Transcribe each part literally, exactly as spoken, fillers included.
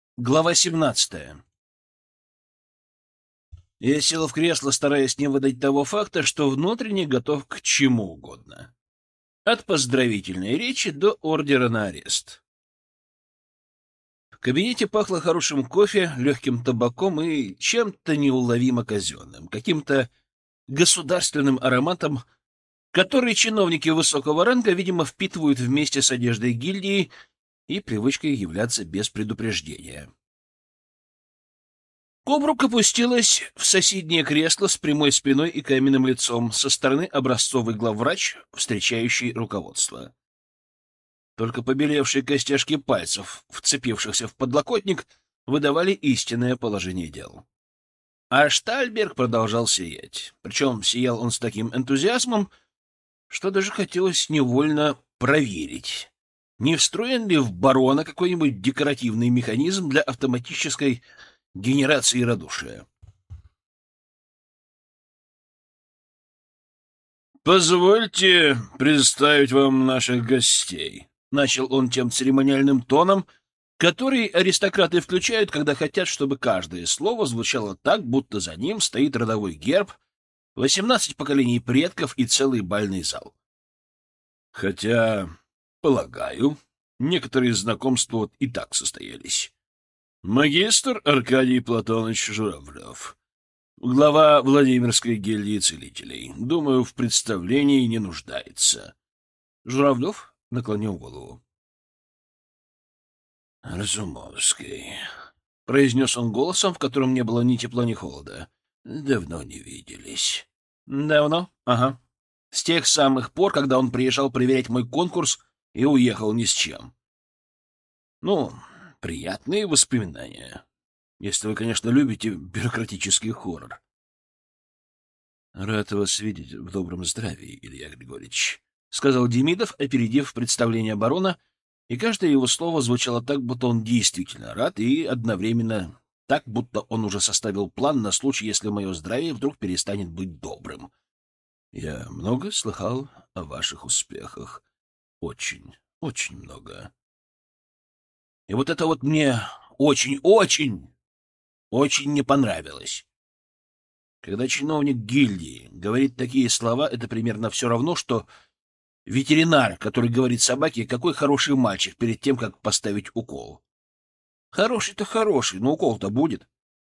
Глава семнадцатая. Я сел в кресло, стараясь не выдать того факта, что внутренне готов к чему угодно. От поздравительной речи до ордера на арест. В кабинете пахло хорошим кофе, легким табаком и чем-то неуловимо казенным, каким-то государственным ароматом, который чиновники высокого ранга, видимо, впитывают вместе с одеждой гильдии и привычкой являться без предупреждения. Кобрук опустилась в соседнее кресло с прямой спиной и каменным лицом, со стороны образцовый главврач, встречающий руководство. Только побелевшие костяшки пальцев, вцепившихся в подлокотник, выдавали истинное положение дел. А Штальберг продолжал сиять. Причем сиял он с таким энтузиазмом, что даже хотелось невольно проверить, не встроен ли в барона какой-нибудь декоративный механизм для автоматической генерации радушия. «Позвольте представить вам наших гостей», — начал он тем церемониальным тоном, который аристократы включают, когда хотят, чтобы каждое слово звучало так, будто за ним стоит родовой герб, восемнадцать поколений предков и целый бальный зал. Хотя, полагаю, некоторые знакомства вот и так состоялись. Магистр Аркадий Платонович Журавлев, глава Владимирской гильдии целителей. Думаю, в представлении не нуждается. Журавлев наклонил голову. — Разумовский, — произнес он голосом, в котором не было ни тепла, ни холода. — Давно не виделись. — Давно? Ага. С тех самых пор, когда он приезжал проверять мой конкурс и уехал ни с чем. Ну, приятные воспоминания. Если вы, конечно, любите бюрократический хоррор. — Рад вас видеть в добром здравии, Илья Григорьевич, — сказал Демидов, опередив представление барона, и каждое его слово звучало так, будто он действительно рад, и одновременно так, будто он уже составил план на случай, если мое здравие вдруг перестанет быть добрым. Я много слыхал о ваших успехах. Очень, очень много. И вот это вот мне очень-очень, очень не понравилось. Когда чиновник гильдии говорит такие слова, это примерно все равно, что ветеринар, который говорит собаке, какой хороший мальчик, перед тем, как поставить укол. Хороший-то хороший, но укол-то будет.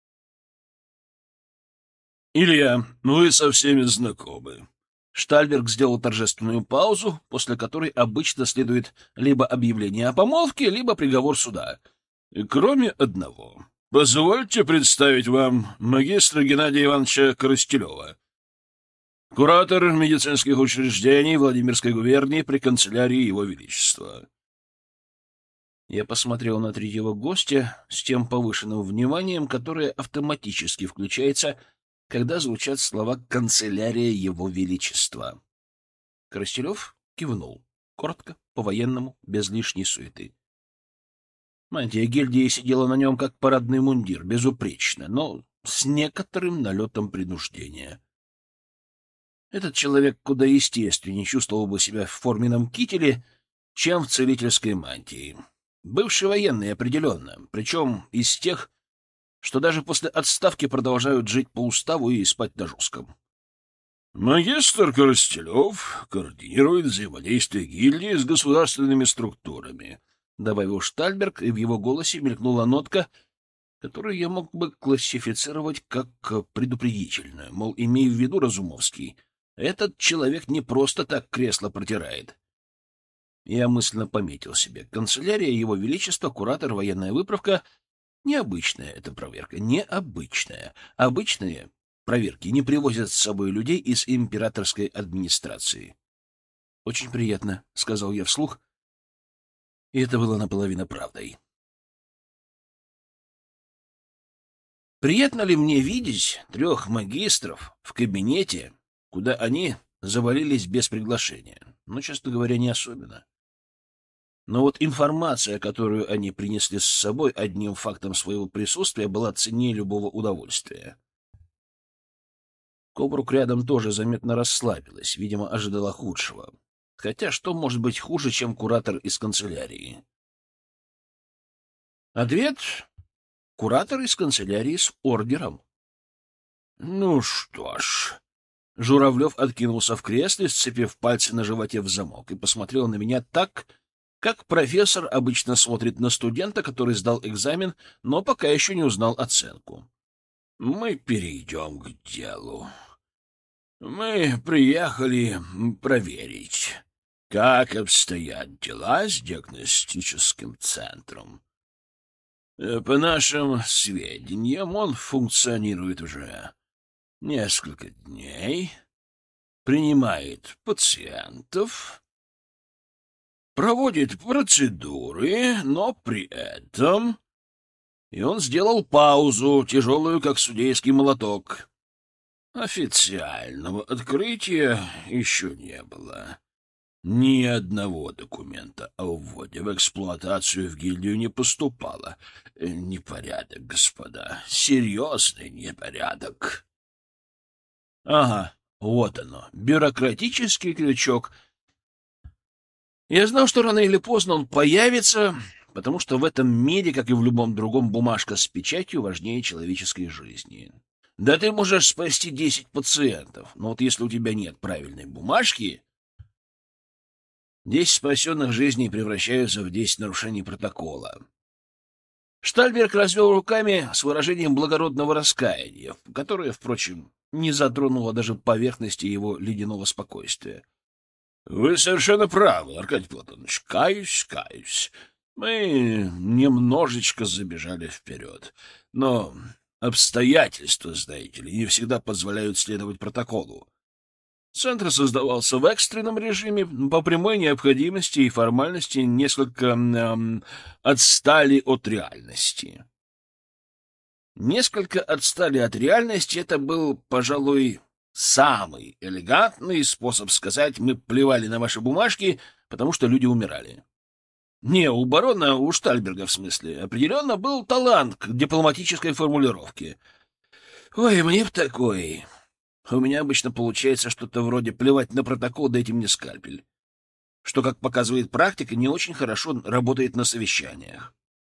Илья, вы со всеми знакомы. Штальберг сделал торжественную паузу, после которой обычно следует либо объявление о помолвке, либо приговор суда. Кроме одного. Позвольте представить вам магистра Геннадия Ивановича Коростелева, куратор медицинских учреждений Владимирской губернии при канцелярии Его Величества. Я посмотрел на третьего гостя с тем повышенным вниманием, которое автоматически включается, когда звучат слова «канцелярия Его Величества». Коростелев кивнул, коротко, по-военному, без лишней суеты. Мантия гильдии сидела на нем, как парадный мундир, безупречно, но с некоторым налетом принуждения. Этот человек куда естественнее чувствовал бы себя в форменном кителе, чем в целительской мантии. Бывший военный, определенно, причем из тех, что даже после отставки продолжают жить по уставу и спать на жестком. Магистр Коростелев координирует взаимодействие гильдии с государственными структурами, — добавил Штальберг, и в его голосе мелькнула нотка, которую я мог бы классифицировать как предупредительную, мол, имей в виду, Разумовский, этот человек не просто так кресло протирает. Я мысленно пометил себе: канцелярия Его Величества, куратор, военная выправка. Необычная эта проверка, необычная. Обычные проверки не привозят с собой людей из императорской администрации. — Очень приятно, — сказал я вслух, и это было наполовину правдой. Приятно ли мне видеть трех магистров в кабинете, куда они завалились без приглашения? Ну, честно говоря, не особенно. Но вот информация, которую они принесли с собой одним фактом своего присутствия, была ценнее любого удовольствия. Кобрук рядом тоже заметно расслабилась, видимо, ожидала худшего. Хотя что может быть хуже, чем куратор из канцелярии? Ответ куратор из канцелярии с ордером. — Ну что ж... Журавлев откинулся в кресле, сцепив пальцы на животе в замок, и посмотрел на меня так, как профессор обычно смотрит на студента, который сдал экзамен, но пока еще не узнал оценку. — Мы перейдем к делу. Мы приехали проверить, как обстоят дела с диагностическим центром. По нашим сведениям, он функционирует уже несколько дней, принимает пациентов, проводит процедуры, но при этом... И он сделал паузу, тяжелую, как судейский молоток. Официального открытия еще не было. Ни одного документа о вводе в эксплуатацию в гильдию не поступало. Непорядок, господа, серьезный непорядок. Ага, вот оно, бюрократический крючок. Я знал, что рано или поздно он появится, потому что в этом мире, как и в любом другом, бумажка с печатью важнее человеческой жизни. Да ты можешь спасти десять пациентов, но вот если у тебя нет правильной бумажки, десять спасенных жизней превращаются в десять нарушений протокола. Штальберг развел руками с выражением благородного раскаяния, которое, впрочем, не затронуло даже поверхности его ледяного спокойствия. — Вы совершенно правы, Аркадий Платонович. Каюсь, каюсь. Мы немножечко забежали вперед. Но обстоятельства, знаете ли, не всегда позволяют следовать протоколу. Центр создавался в экстренном режиме, по прямой необходимости и формальности несколько эм, отстали от реальности. Несколько отстали от реальности — это был, пожалуй, самый элегантный способ сказать: мы плевали на ваши бумажки, потому что люди умирали. Не, у барона, у Штальберга, в смысле, определенно был талант к дипломатической формулировке. Ой, мне б такой... У меня обычно получается что-то вроде плевать на протокол, дайте мне скальпель. Что, как показывает практика, не очень хорошо работает на совещаниях.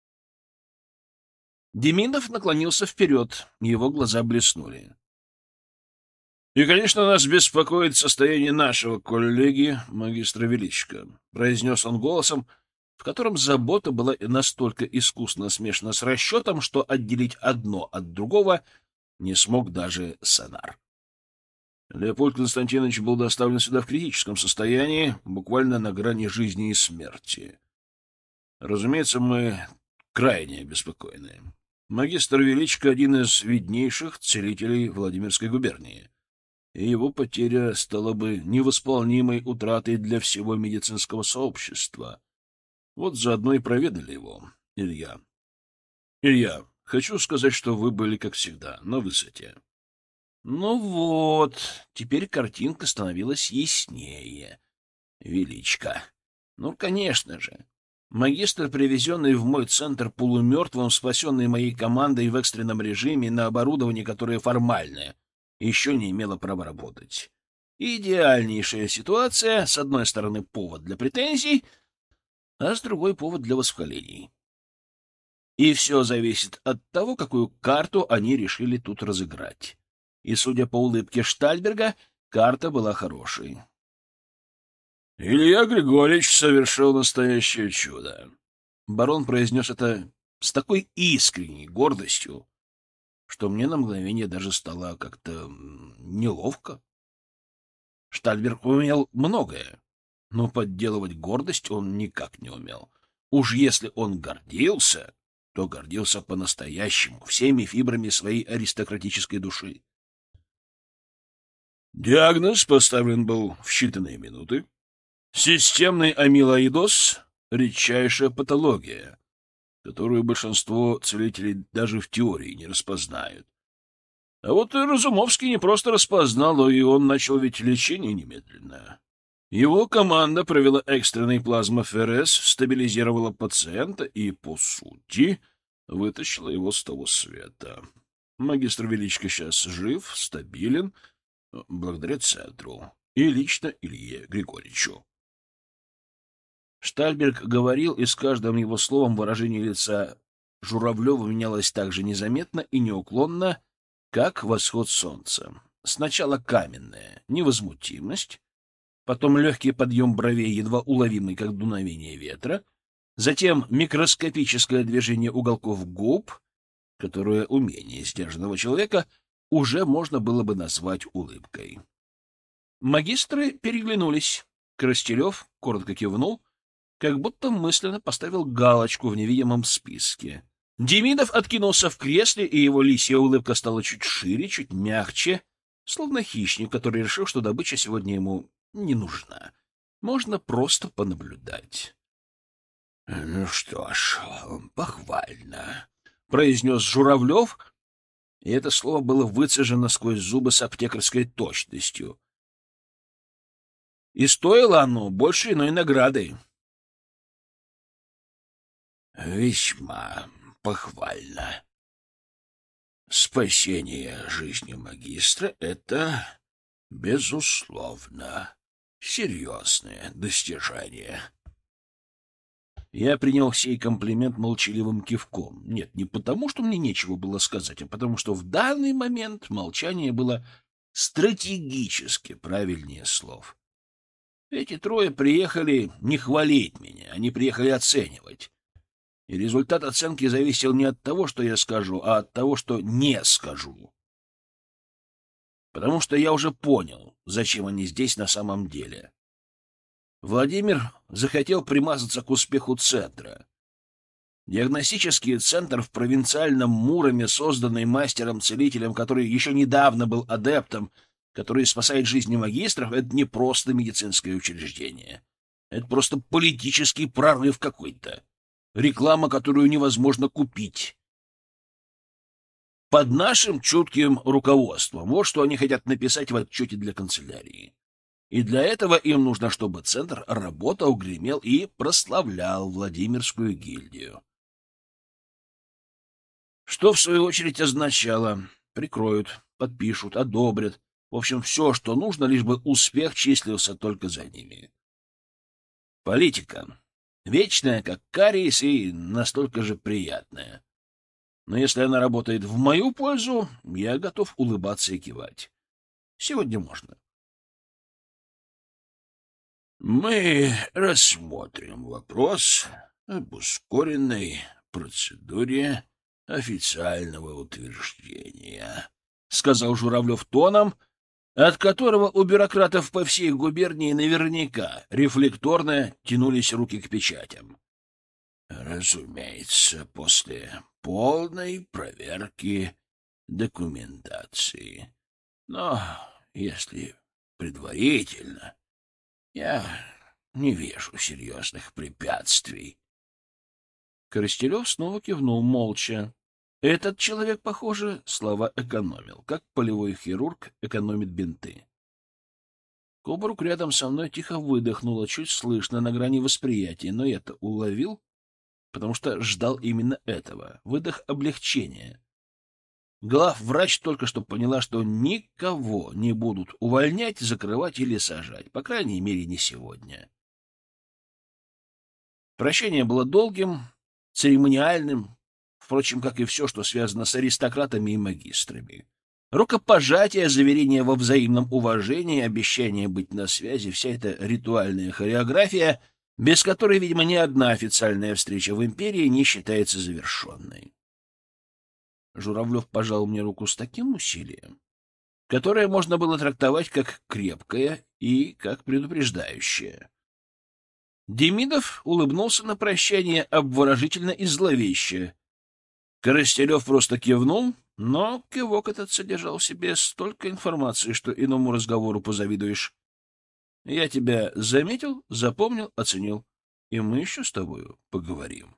Демидов наклонился вперед, его глаза блеснули. И, конечно, нас беспокоит состояние нашего коллеги, магистра Величко, произнес он голосом, в котором забота была настолько искусно смешана с расчетом, что отделить одно от другого не смог даже сонар. Леопольд Константинович был доставлен сюда в критическом состоянии, буквально на грани жизни и смерти. Разумеется, мы крайне обеспокоены. Магистр Величко — один из виднейших целителей Владимирской губернии, и его потеря стала бы невосполнимой утратой для всего медицинского сообщества. Вот заодно и проведали его, Илья. Илья, хочу сказать, что вы были, как всегда, на высоте. Ну вот, теперь картинка становилась яснее. Величко. Ну, конечно же. Магистр, привезенный в мой центр полумертвым, спасенный моей командой в экстренном режиме на оборудование, которое формальное, еще не имело права работать. Идеальнейшая ситуация. С одной стороны, повод для претензий, а с другой — повод для восхвалений. И все зависит от того, какую карту они решили тут разыграть. И, судя по улыбке Штальберга, карта была хорошей. «Илья Григорьевич совершил настоящее чудо». Барон произнес это с такой искренней гордостью, что мне на мгновение даже стало как-то неловко. Штальберг умел многое, но подделывать гордость он никак не умел. Уж если он гордился, то гордился по-настоящему, всеми фибрами своей аристократической души. Диагноз поставлен был в считанные минуты. Системный амилоидоз — редчайшая патология, которую большинство целителей даже в теории не распознают. А вот и Разумовский не просто распознал, но и он начал ведь лечение немедленно. Его команда провела экстренный плазмоферез, стабилизировала пациента и, по сути, вытащила его с того света. Магистр Величко сейчас жив, стабилен, благодаря центру и лично Илье Григорьевичу. Штальберг говорил, и с каждым его словом выражение лица Журавлева менялась так же незаметно и неуклонно, как восход солнца. Сначала каменная невозмутимость, потом легкий подъем бровей, едва уловимый, как дуновение ветра, затем микроскопическое движение уголков губ, которое умение сдержанного человека уже можно было бы назвать улыбкой. Магистры переглянулись. Коростелев коротко кивнул, как будто мысленно поставил галочку в невидимом списке. Демидов откинулся в кресле, и его лисья улыбка стала чуть шире, чуть мягче, словно хищник, который решил, что добыча сегодня ему не нужна. Можно просто понаблюдать. — Ну что ж, похвально, — произнес Журавлев, и это слово было выцежено сквозь зубы с аптекарской точностью. И стоило оно больше иной награды. — Весьма похвально. Спасение жизни магистра — это, безусловно, серьезное достижение. Я принял сей комплимент молчаливым кивком. Нет, не потому, что мне нечего было сказать, а потому, что в данный момент молчание было стратегически правильнее слов. Эти трое приехали не хвалить меня, они приехали оценивать. И результат оценки зависел не от того, что я скажу, а от того, что не скажу. Потому что я уже понял, зачем они здесь на самом деле. Владимир захотел примазаться к успеху центра. Диагностический центр в провинциальном Муроме, созданный мастером-целителем, который еще недавно был адептом, который спасает жизни магистров, это не просто медицинское учреждение. Это просто политический прорыв какой-то. Реклама, которую невозможно купить. Под нашим чутким руководством. Вот что они хотят написать в отчете для канцелярии. И для этого им нужно, чтобы центр работал, гремел и прославлял Владимирскую гильдию. Что, в свою очередь, означало: прикроют, подпишут, одобрят. В общем, все, что нужно, лишь бы успех числился только за ними. Политика. Вечная, как кариес, и настолько же приятная. Но если она работает в мою пользу, я готов улыбаться и кивать. Сегодня можно. Мы рассмотрим вопрос об ускоренной процедуре официального утверждения, — сказал Журавлев тоном, от которого у бюрократов по всей губернии наверняка рефлекторно тянулись руки к печатям. Разумеется, после полной проверки документации. Но если предварительно, я не вижу серьезных препятствий. Коростелев снова кивнул молча. Этот человек, похоже, слова экономил, как полевой хирург экономит бинты. Кобрук рядом со мной тихо выдохнула, чуть слышно, на грани восприятия, но я-то уловил, потому что ждал именно этого — выдох облегчения. Главврач только что поняла, что никого не будут увольнять, закрывать или сажать, по крайней мере, не сегодня. Прощение было долгим, церемониальным, впрочем, как и все, что связано с аристократами и магистрами. Рукопожатие, заверение во взаимном уважении, обещание быть на связи — вся эта ритуальная хореография, без которой, видимо, ни одна официальная встреча в империи не считается завершенной. Журавлев пожал мне руку с таким усилием, которое можно было трактовать как крепкое и как предупреждающее. Демидов улыбнулся на прощание обворожительно и зловеще. Коростелев просто кивнул, но кивок этот содержал в себе столько информации, что иному разговору позавидуешь. Я тебя заметил, запомнил, оценил, и мы еще с тобою поговорим.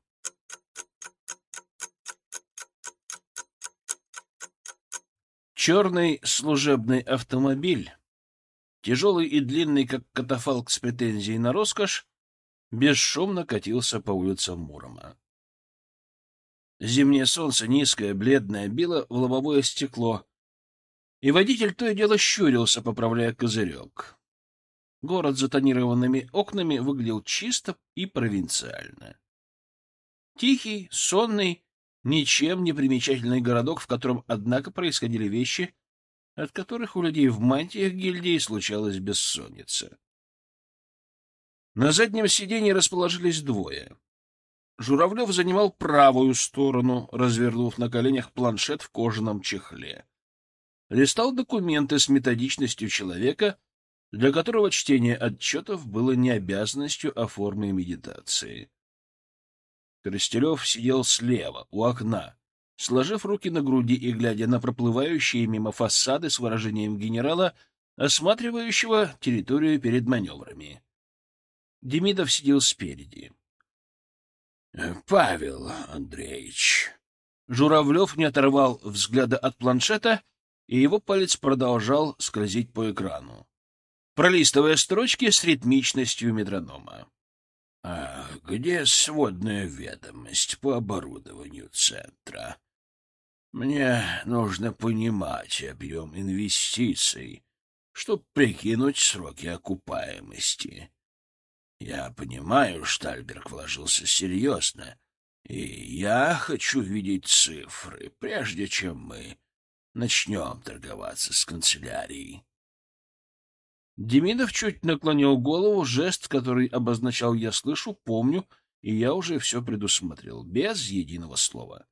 Черный служебный автомобиль, тяжелый и длинный, как катафалк с претензией на роскошь, бесшумно катился по улицам Мурома. Зимнее солнце, низкое, бледное, било в лобовое стекло, и водитель то и дело щурился, поправляя козырек. Город с затонированными окнами выглядел чисто и провинциально. Тихий, сонный, Ничем не примечательный городок, в котором, однако, происходили вещи, от которых у людей в мантиях гильдии случалась бессонница. На заднем сиденье расположились двое. Журавлев занимал правую сторону, развернув на коленях планшет в кожаном чехле. Листал документы с методичностью человека, для которого чтение отчетов было не обязанностью, а формой медитации. Коростелев сидел слева, у окна, сложив руки на груди и глядя на проплывающие мимо фасады с выражением генерала, осматривающего территорию перед маневрами. Демидов сидел спереди. — Павел Андреевич. Журавлев не оторвал взгляда от планшета, и его палец продолжал скользить по экрану, пролистывая строчки с ритмичностью метронома. — А где сводная ведомость по оборудованию центра? Мне нужно понимать объем инвестиций, чтобы прикинуть сроки окупаемости. Я понимаю, Штальберг вложился серьезно, и я хочу видеть цифры, прежде чем мы начнем торговаться с канцелярией. Демидов чуть наклонил голову, жест, который обозначал «я слышу, помню, и я уже все предусмотрел», без единого слова.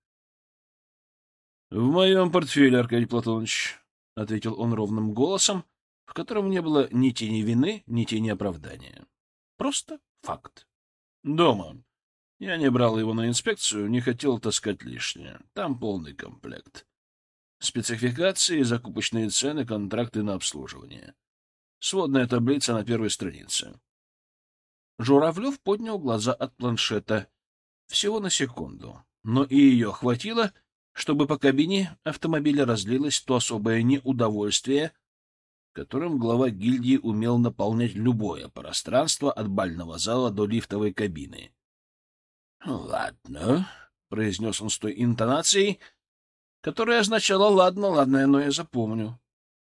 — В моем портфеле, Аркадий Платонович, — ответил он ровным голосом, в котором не было ни тени вины, ни тени оправдания. Просто факт. Дома. Я не брал его на инспекцию, не хотел таскать лишнее. Там полный комплект. Спецификации, закупочные цены, контракты на обслуживание. Сводная таблица на первой странице. Журавлев поднял глаза от планшета. Всего на секунду. Но и ее хватило, чтобы по кабине автомобиля разлилось то особое неудовольствие, которым глава гильдии умел наполнять любое пространство от бального зала до лифтовой кабины. — Ладно, — произнес он с той интонацией, которая означала «ладно, ладно, но я запомню».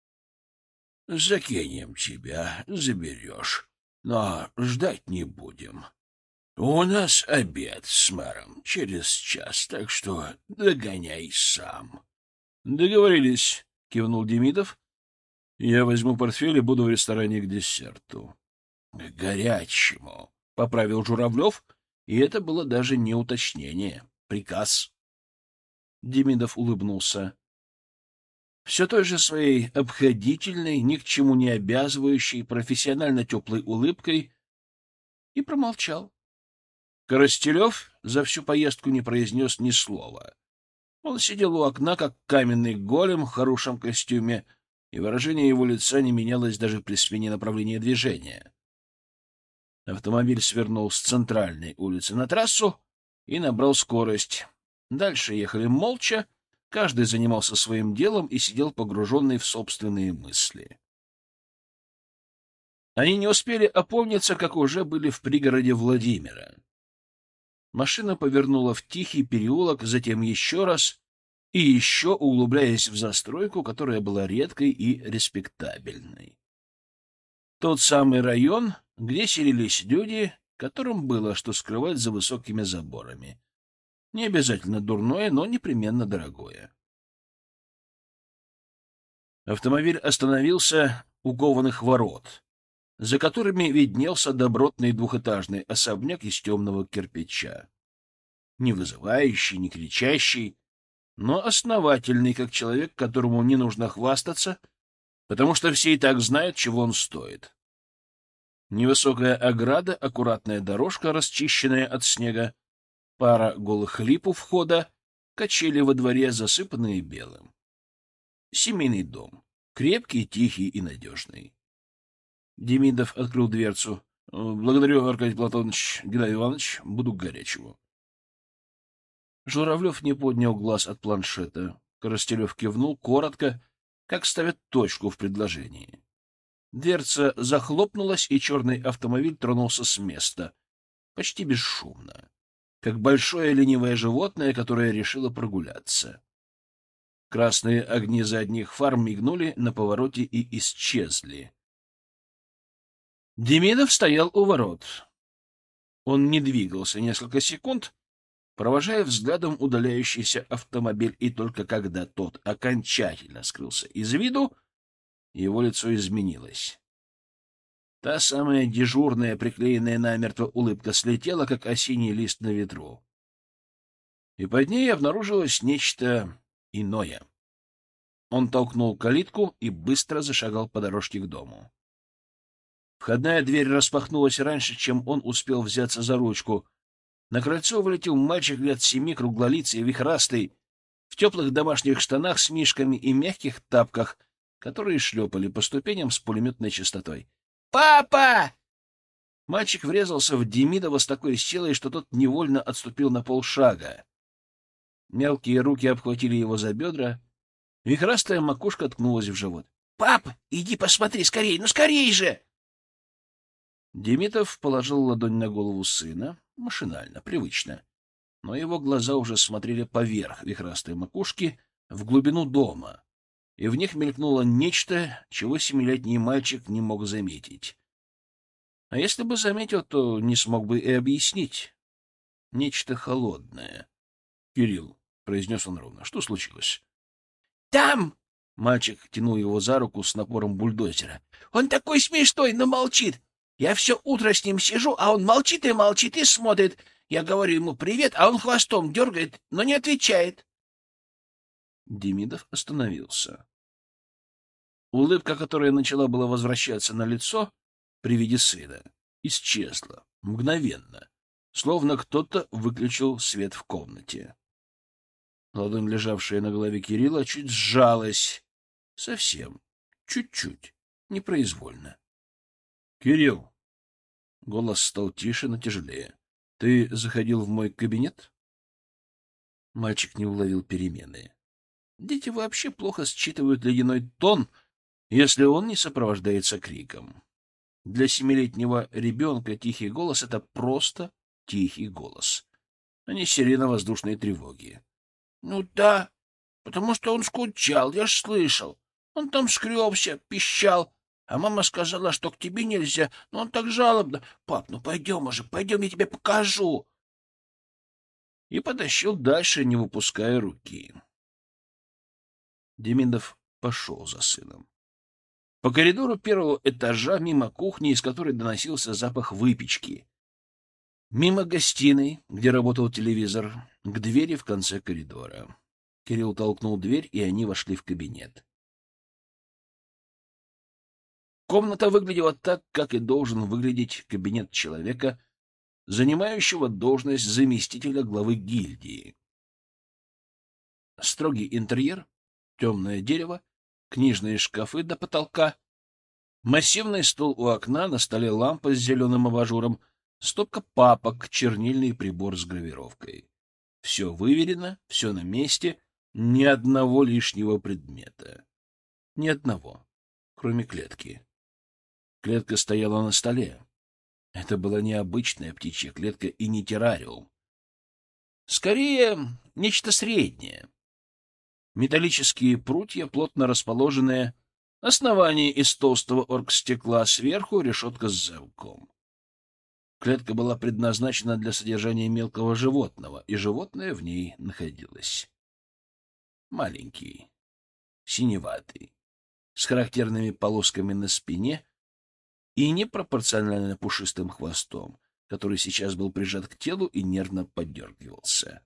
— Закинем тебя, заберешь, но ждать не будем. У нас обед с мэром через час, так что догоняй сам. — Договорились, — кивнул Демидов. Я возьму портфель и буду в ресторане к десерту. — К горячему, — поправил Журавлев, и это было даже не уточнение, приказ. Демидов улыбнулся. Все той же своей обходительной, ни к чему не обязывающей, профессионально теплой улыбкой и промолчал. Коростелев за всю поездку не произнес ни слова. Он сидел у окна, как каменный голем в хорошем костюме, и выражение его лица не менялось даже при смене направления движения. Автомобиль свернул с центральной улицы на трассу и набрал скорость. Дальше ехали молча, каждый занимался своим делом и сидел погруженный в собственные мысли. Они не успели опомниться, как уже были в пригороде Владимира. Машина повернула в тихий переулок, затем еще раз и еще, углубляясь в застройку, которая была редкой и респектабельной. Тот самый район, где селились люди, которым было что скрывать за высокими заборами. Не обязательно дурное, но непременно дорогое. Автомобиль остановился у кованых ворот, за которыми виднелся добротный двухэтажный особняк из темного кирпича. Не вызывающий, не кричащий, но основательный, как человек, которому не нужно хвастаться, потому что все и так знают, чего он стоит. Невысокая ограда, аккуратная дорожка, расчищенная от снега, пара голых лип у входа, качели во дворе, засыпанные белым. Семейный дом, крепкий, тихий и надежный. Демидов открыл дверцу. — Благодарю, Аркадий Платонович. Геннадий Иванович, буду к горячему. Журавлев не поднял глаз от планшета. Коростелев кивнул коротко, как ставят точку в предложении. Дверца захлопнулась, и черный автомобиль тронулся с места, почти бесшумно, как большое ленивое животное, которое решило прогуляться. Красные огни задних фар мигнули на повороте и исчезли. Демидов стоял у ворот. Он не двигался несколько секунд, Провожая взглядом удаляющийся автомобиль, и только когда тот окончательно скрылся из виду, его лицо изменилось. Та самая дежурная, приклеенная намертво улыбка слетела, как осенний лист на ветру. И под ней обнаружилось нечто иное. Он толкнул калитку и быстро зашагал по дорожке к дому. Входная дверь распахнулась раньше, чем он успел взяться за ручку. На крыльцо вылетел мальчик лет семи, круглолицый и вихрастый, в теплых домашних штанах с мишками и мягких тапках, которые шлепали по ступеням с пулеметной частотой. «Папа!» Мальчик врезался в Демидова с такой силой, что тот невольно отступил на полшага. Мелкие руки обхватили его за бедра. Вихрастая макушка ткнулась в живот. «Пап, иди посмотри, скорей, ну скорей же!» Демидов положил ладонь на голову сына, машинально, привычно. Но его глаза уже смотрели поверх вихрастой макушки в глубину дома, и в них мелькнуло нечто, чего семилетний мальчик не мог заметить. А если бы заметил, то не смог бы и объяснить. Нечто холодное. — Кирилл, — произнес он ровно, — что случилось? — Там! — мальчик тянул его за руку с напором бульдозера. — Он такой смешной, но молчит. Я все утро с ним сижу, а он молчит и молчит и смотрит. Я говорю ему «привет», а он хвостом дергает, но не отвечает. Демидов остановился. Улыбка, которая начала было возвращаться на лицо при виде сына, исчезла мгновенно, словно кто-то выключил свет в комнате. Ладонь, лежавшая на голове Кирилла, чуть сжалась. Совсем. Чуть-чуть. Непроизвольно. — Кирилл! Голос стал тише, но тяжелее. — Ты заходил в мой кабинет? Мальчик не уловил перемены. Дети вообще плохо считывают ледяной тон, если он не сопровождается криком. Для семилетнего ребенка тихий голос — это просто тихий голос, а не сирена воздушной тревоги. — Ну да, потому что он скучал, я ж слышал. Он там скребся, пищал, а мама сказала, что к тебе нельзя, но он так жалобно. Пап, ну пойдем уже, пойдем, я тебе покажу. И потащил дальше, не выпуская руки. Демидов пошел за сыном. По коридору первого этажа, мимо кухни, из которой доносился запах выпечки. Мимо гостиной, где работал телевизор, к двери в конце коридора. Кирилл толкнул дверь, и они вошли в кабинет. Комната выглядела так, как и должен выглядеть кабинет человека, занимающего должность заместителя главы гильдии. Строгий интерьер, темное дерево, книжные шкафы до потолка, массивный стол у окна, на столе лампа с зеленым абажуром, стопка папок, чернильный прибор с гравировкой. Все выверено, все на месте, ни одного лишнего предмета. Ни одного, кроме клетки. Клетка стояла на столе. Это была не обычная птичья клетка и не террариум. Скорее, нечто среднее. Металлические прутья, плотно расположенные, основание из толстого оргстекла, сверху решетка с замком. Клетка была предназначена для содержания мелкого животного, и животное в ней находилось. Маленький, синеватый, с характерными полосками на спине и непропорционально пушистым хвостом, который сейчас был прижат к телу и нервно подергивался.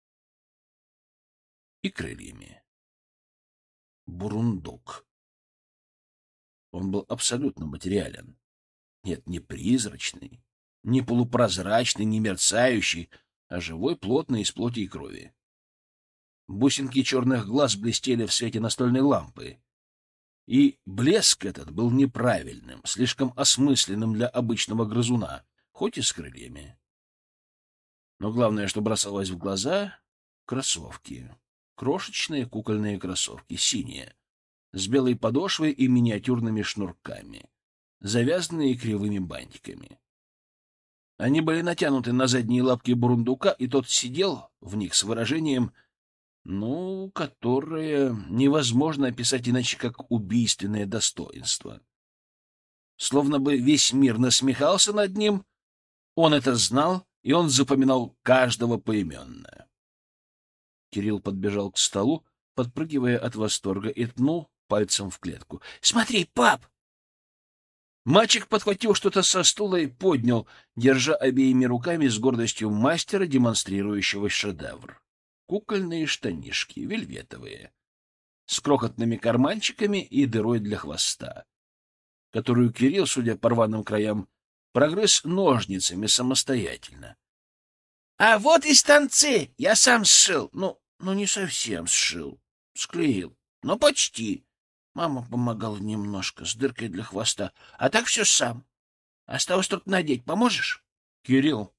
И крыльями. Бурундук. Он был абсолютно материален. Нет, не призрачный, не полупрозрачный, не мерцающий, а живой, плотный, из плоти и крови. Бусинки черных глаз блестели в свете настольной лампы. И блеск этот был неправильным, слишком осмысленным для обычного грызуна, хоть и с крыльями. Но главное, что бросалось в глаза — кроссовки. Крошечные кукольные кроссовки, синие, с белой подошвой и миниатюрными шнурками, завязанные кривыми бантиками. Они были натянуты на задние лапки бурундука, и тот сидел в них с выражением, ну, которое невозможно описать иначе, как убийственное достоинство. Словно бы весь мир насмехался над ним, он это знал и он запоминал каждого поименно. Кирилл подбежал к столу, подпрыгивая от восторга, и ткнул пальцем в клетку. — Смотри, пап! Мальчик подхватил что-то со стула и поднял, держа обеими руками с гордостью мастера, демонстрирующего шедевр. Кукольные штанишки, вельветовые, с крохотными карманчиками и дырой для хвоста, которую Кирилл, судя по рваным краям, прогрыз ножницами самостоятельно. — А вот и станцы! Я сам сшил. Ну, ну не совсем сшил. Склеил. Но почти. Мама помогала немножко, с дыркой для хвоста. А так все сам. Осталось только надеть. Поможешь? — Кирилл.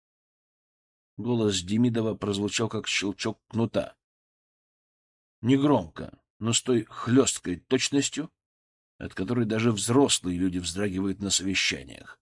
Голос Демидова прозвучал, как щелчок кнута. Негромко, но с той хлесткой точностью, от которой даже взрослые люди вздрагивают на совещаниях.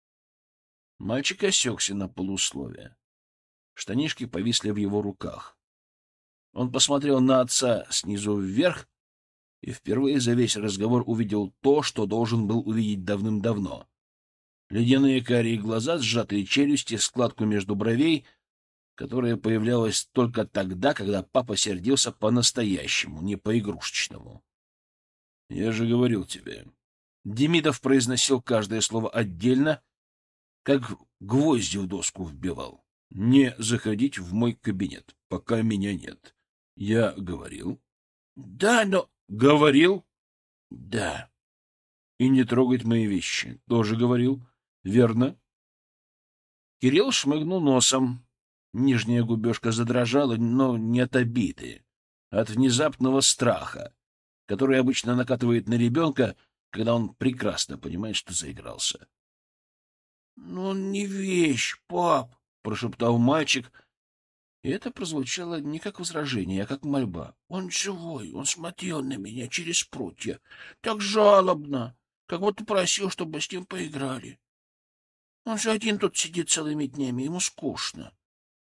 Мальчик осекся на полусловие. Штанишки повисли в его руках. Он посмотрел на отца снизу вверх и впервые за весь разговор увидел то, что должен был увидеть давным-давно. Ледяные карие глаза, сжатые челюсти, складку между бровей, которая появлялась только тогда, когда папа сердился по-настоящему, не по-игрушечному. — Я же говорил тебе. Демидов произносил каждое слово отдельно, как гвозди в доску вбивал. — Не заходить в мой кабинет, пока меня нет. Я говорил. — Да, но... — Говорил? — Да. — И не трогать мои вещи. Тоже говорил. — Верно. Кирилл шмыгнул носом. Нижняя губежка задрожала, но не от обиды, а от внезапного страха, который обычно накатывает на ребенка, когда он прекрасно понимает, что заигрался. — Но он не вещь, пап, — прошептал мальчик, и это прозвучало не как возражение, а как мольба. — Он живой, он смотрел на меня через прутья, так жалобно, как будто просил, чтобы с ним поиграли. Он же один тут сидит целыми днями, ему скучно.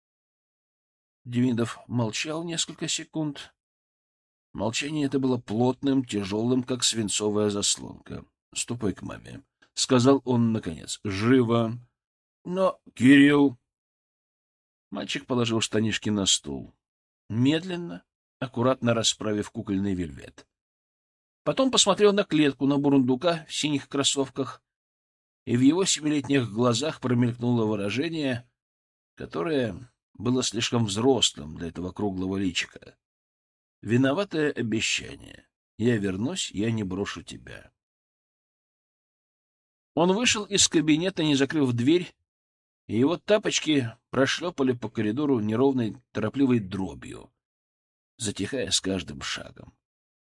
Демидов молчал несколько секунд. Молчание это было плотным, тяжелым, как свинцовая заслонка. — Ступай к маме, — сказал он наконец. — Живо. — Но... — Кирилл! Мальчик положил штанишки на стул, медленно, аккуратно расправив кукольный вельвет. Потом посмотрел на клетку, на бурундука в синих кроссовках, и в его семилетних глазах промелькнуло выражение, которое было слишком взрослым для этого круглого личика. Виноватое обещание. Я вернусь, я не брошу тебя. Он вышел из кабинета, не закрыв дверь, и его тапочки прошлепали по коридору неровной, торопливой дробью, затихая с каждым шагом.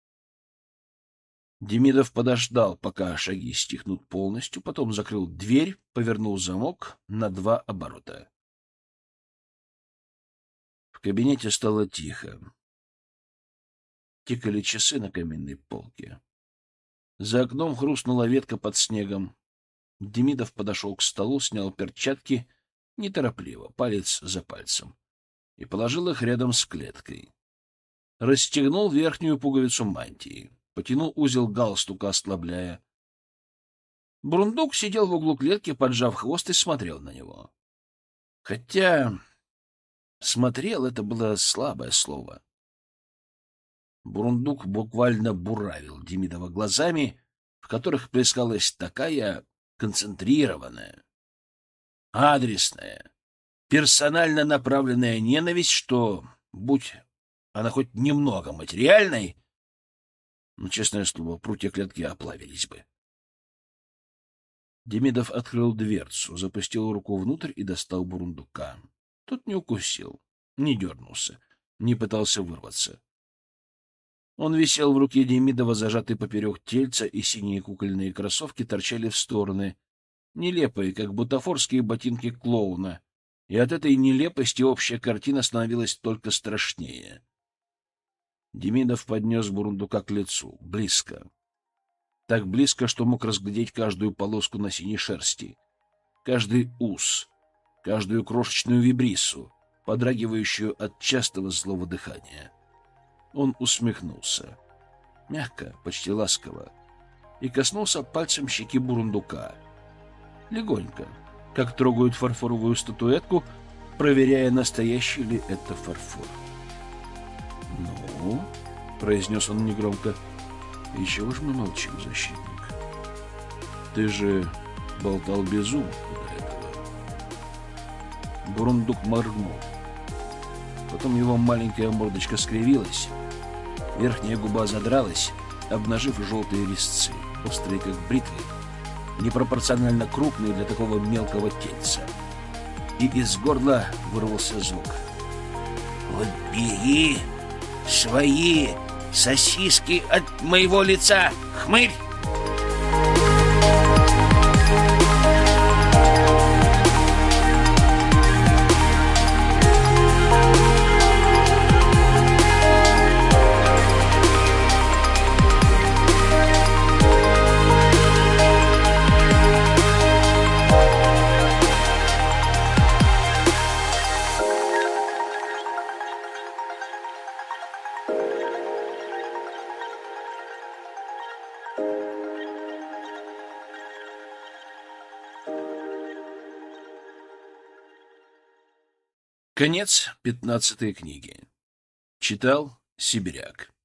Демидов подождал, пока шаги стихнут полностью, потом закрыл дверь, повернул замок на два оборота. В кабинете стало тихо. Тикали часы на каминной полке. За окном хрустнула ветка под снегом. Демидов подошел к столу, снял перчатки неторопливо, палец за пальцем, и положил их рядом с клеткой. Расстегнул верхнюю пуговицу мантии, потянул узел галстука, ослабляя. Бурундук сидел в углу клетки, поджав хвост, и смотрел на него. Хотя «смотрел» — это было слабое слово. Бурундук буквально буравил Демидова глазами, в которых плескалась такая концентрированная, адресная, персонально направленная ненависть, что, будь она хоть немного материальной, но, честное слово, прутья клетки оплавились бы. Демидов открыл дверцу, запустил руку внутрь и достал бурундука. Тот не укусил, не дернулся, не пытался вырваться. Он висел в руке Демидова, зажатый поперек тельца, и синие кукольные кроссовки торчали в стороны, нелепые, как бутафорские ботинки клоуна, и от этой нелепости общая картина становилась только страшнее. Демидов поднес бурундука к лицу, близко. Так близко, что мог разглядеть каждую полоску на синей шерсти, каждый ус, каждую крошечную вибрису, подрагивающую от частого злого дыхания. Он усмехнулся, мягко, почти ласково, и коснулся пальцем щеки бурундука. Легонько, как трогают фарфоровую статуэтку, проверяя, настоящий ли это фарфор. «Ну?» — произнес он негромко. «И чего ж мы молчим, защитник? Ты же болтал без умолку до этого». Бурундук моргнул. Потом его маленькая мордочка скривилась, верхняя губа задралась, обнажив желтые резцы, острые как бритвы, непропорционально крупные для такого мелкого тельца. И из горла вырвался звук. «Убери свои сосиски от моего лица, хмырь!» Конец пятнадцатой книги. Читал Сибиряк.